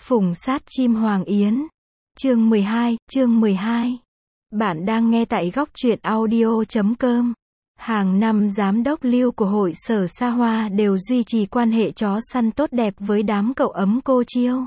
Phùng sát chim Hoàng Yến. Chương 12. Bạn đang nghe tại góc truyện audio.com. Hàng năm giám đốc Lưu của hội sở Sa Hoa đều duy trì quan hệ chó săn tốt đẹp với đám cậu ấm cô Chiêu.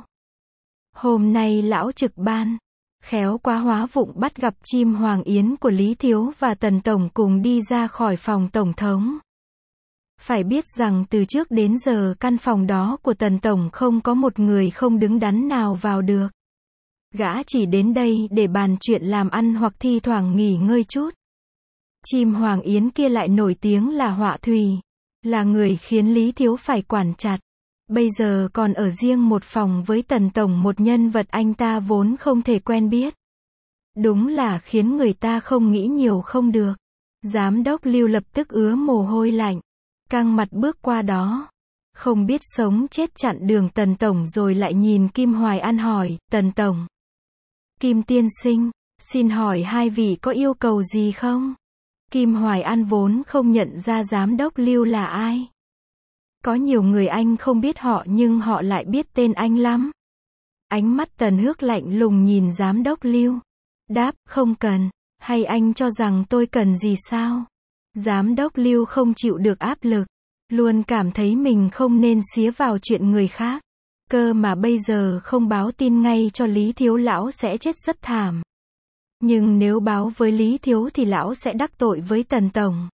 Hôm nay lão trực ban, khéo quá hóa vụng bắt gặp chim Hoàng Yến của Lý Thiếu và Tần Tổng cùng đi ra khỏi phòng Tổng thống. Phải biết rằng từ trước đến giờ căn phòng đó của Tần Tổng không có một người không đứng đắn nào vào được. Gã chỉ đến đây để bàn chuyện làm ăn hoặc thi thoảng nghỉ ngơi chút. Chim Hoàng Yến kia lại nổi tiếng là họa thủy, là người khiến Lý Thiếu phải quản chặt. Bây giờ còn ở riêng một phòng với Tần Tổng, một nhân vật anh ta vốn không thể quen biết. Đúng là khiến người ta không nghĩ nhiều không được. Giám đốc Lưu lập tức ứa mồ hôi lạnh, căng mặt bước qua đó. Không biết sống chết chặn đường Tần Tổng rồi lại nhìn Kim Hoài An hỏi, Tần Tổng. Kim tiên sinh, xin hỏi hai vị có yêu cầu gì không? Kim Hoài An vốn không nhận ra giám đốc Lưu là ai. Có nhiều người anh không biết họ nhưng họ lại biết tên anh lắm. Ánh mắt Tần Hước lạnh lùng nhìn giám đốc Lưu. Đáp, không cần. Hay anh cho rằng tôi cần gì sao? Giám đốc Lưu không chịu được áp lực. Luôn cảm thấy mình không nên xía vào chuyện người khác. Cơ mà bây giờ không báo tin ngay cho Lý Thiếu lão sẽ chết rất thảm. Nhưng nếu báo với Lý Thiếu thì lão sẽ đắc tội với Tần Tổng.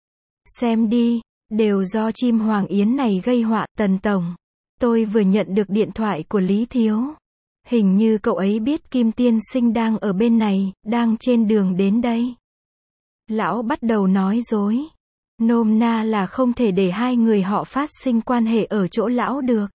Xem đi, đều do chim Hoàng Yến này gây họa. Tần Tổng, tôi vừa nhận được điện thoại của Lý Thiếu. Hình như cậu ấy biết Kim tiên sinh đang ở bên này, đang trên đường đến đây. Lão bắt đầu nói dối. Nôm na là không thể để hai người họ phát sinh quan hệ ở chỗ lão được.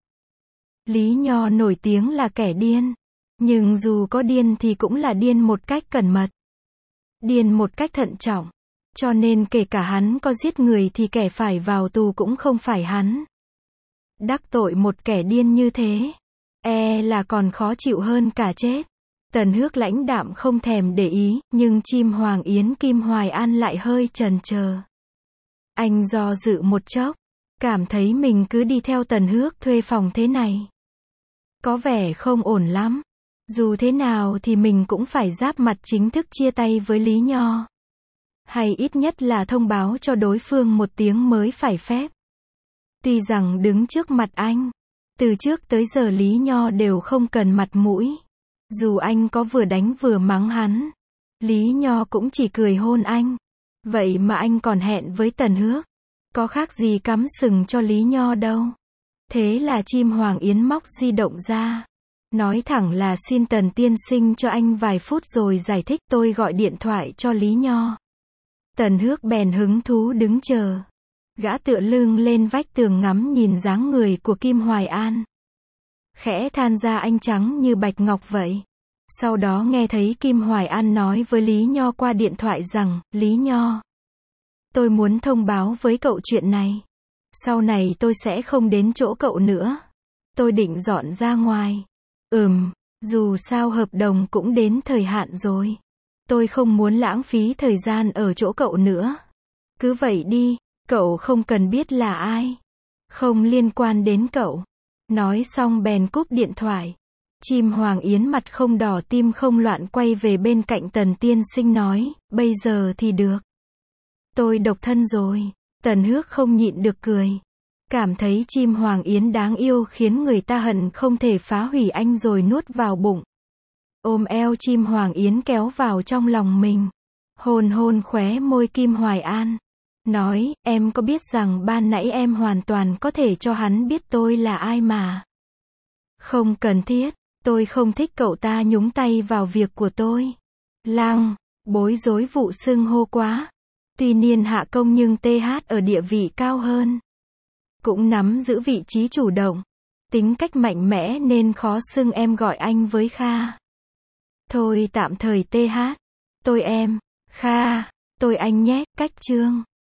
Lý Nho nổi tiếng là kẻ điên. Nhưng dù có điên thì cũng là điên một cách cẩn mật. Điên một cách thận trọng. Cho nên kể cả hắn có giết người thì kẻ phải vào tù cũng không phải hắn. Đắc tội một kẻ điên như thế, là còn khó chịu hơn cả chết. Tần Hước lãnh đạm không thèm để ý, nhưng chim Hoàng Yến Kim Hoài An lại hơi chần chờ. Anh do dự một chốc, cảm thấy mình cứ đi theo Tần Hước thuê phòng thế này có vẻ không ổn lắm. Dù thế nào thì mình cũng phải giáp mặt chính thức chia tay với Lý Nho. Hay ít nhất là thông báo cho đối phương một tiếng mới phải phép. Tuy rằng đứng trước mặt anh, từ trước tới giờ Lý Nho đều không cần mặt mũi. Dù anh có vừa đánh vừa mắng hắn, Lý Nho cũng chỉ cười hôn anh. Vậy mà anh còn hẹn với Tần Hước. Có khác gì cắm sừng cho Lý Nho đâu. Thế là chim Hoàng Yến móc di động ra. Nói thẳng là xin Tần tiên sinh cho anh vài phút rồi giải thích, tôi gọi điện thoại cho Lý Nho. Tần Hước bèn hứng thú đứng chờ. Gã tựa lưng lên vách tường ngắm nhìn dáng người của Kim Hoài An. Khẽ than ra anh trắng như bạch ngọc vậy. Sau đó nghe thấy Kim Hoài An nói với Lý Nho qua điện thoại rằng, Lý Nho, tôi muốn thông báo với cậu chuyện này. Sau này tôi sẽ không đến chỗ cậu nữa. Tôi định dọn ra ngoài. Dù sao hợp đồng cũng đến thời hạn rồi. Tôi không muốn lãng phí thời gian ở chỗ cậu nữa. Cứ vậy đi, cậu không cần biết là ai. Không liên quan đến cậu. Nói xong bèn cúp điện thoại. Chim Hoàng Yến mặt không đỏ tim không loạn quay về bên cạnh Tần tiên sinh nói, bây giờ thì được. Tôi độc thân rồi. Tần Hước không nhịn được cười. Cảm thấy chim Hoàng Yến đáng yêu khiến người ta hận không thể phá hủy anh rồi nuốt vào bụng. Ôm eo chim Hoàng Yến kéo vào trong lòng mình. Hôn hôn khóe môi Kim Hoài An. Nói, em có biết rằng ban nãy em hoàn toàn có thể cho hắn biết tôi là ai mà. Không cần thiết, tôi không thích cậu ta nhúng tay vào việc của tôi. Lang, bối rối vụ xưng hô quá. Tuy niên hạ công nhưng TH ở địa vị cao hơn. Cũng nắm giữ vị trí chủ động. Tính cách mạnh mẽ nên khó xưng em, gọi anh với Kha. Thôi tạm thời TH. Tôi em. Kha. Tôi anh nhé. Cách chương.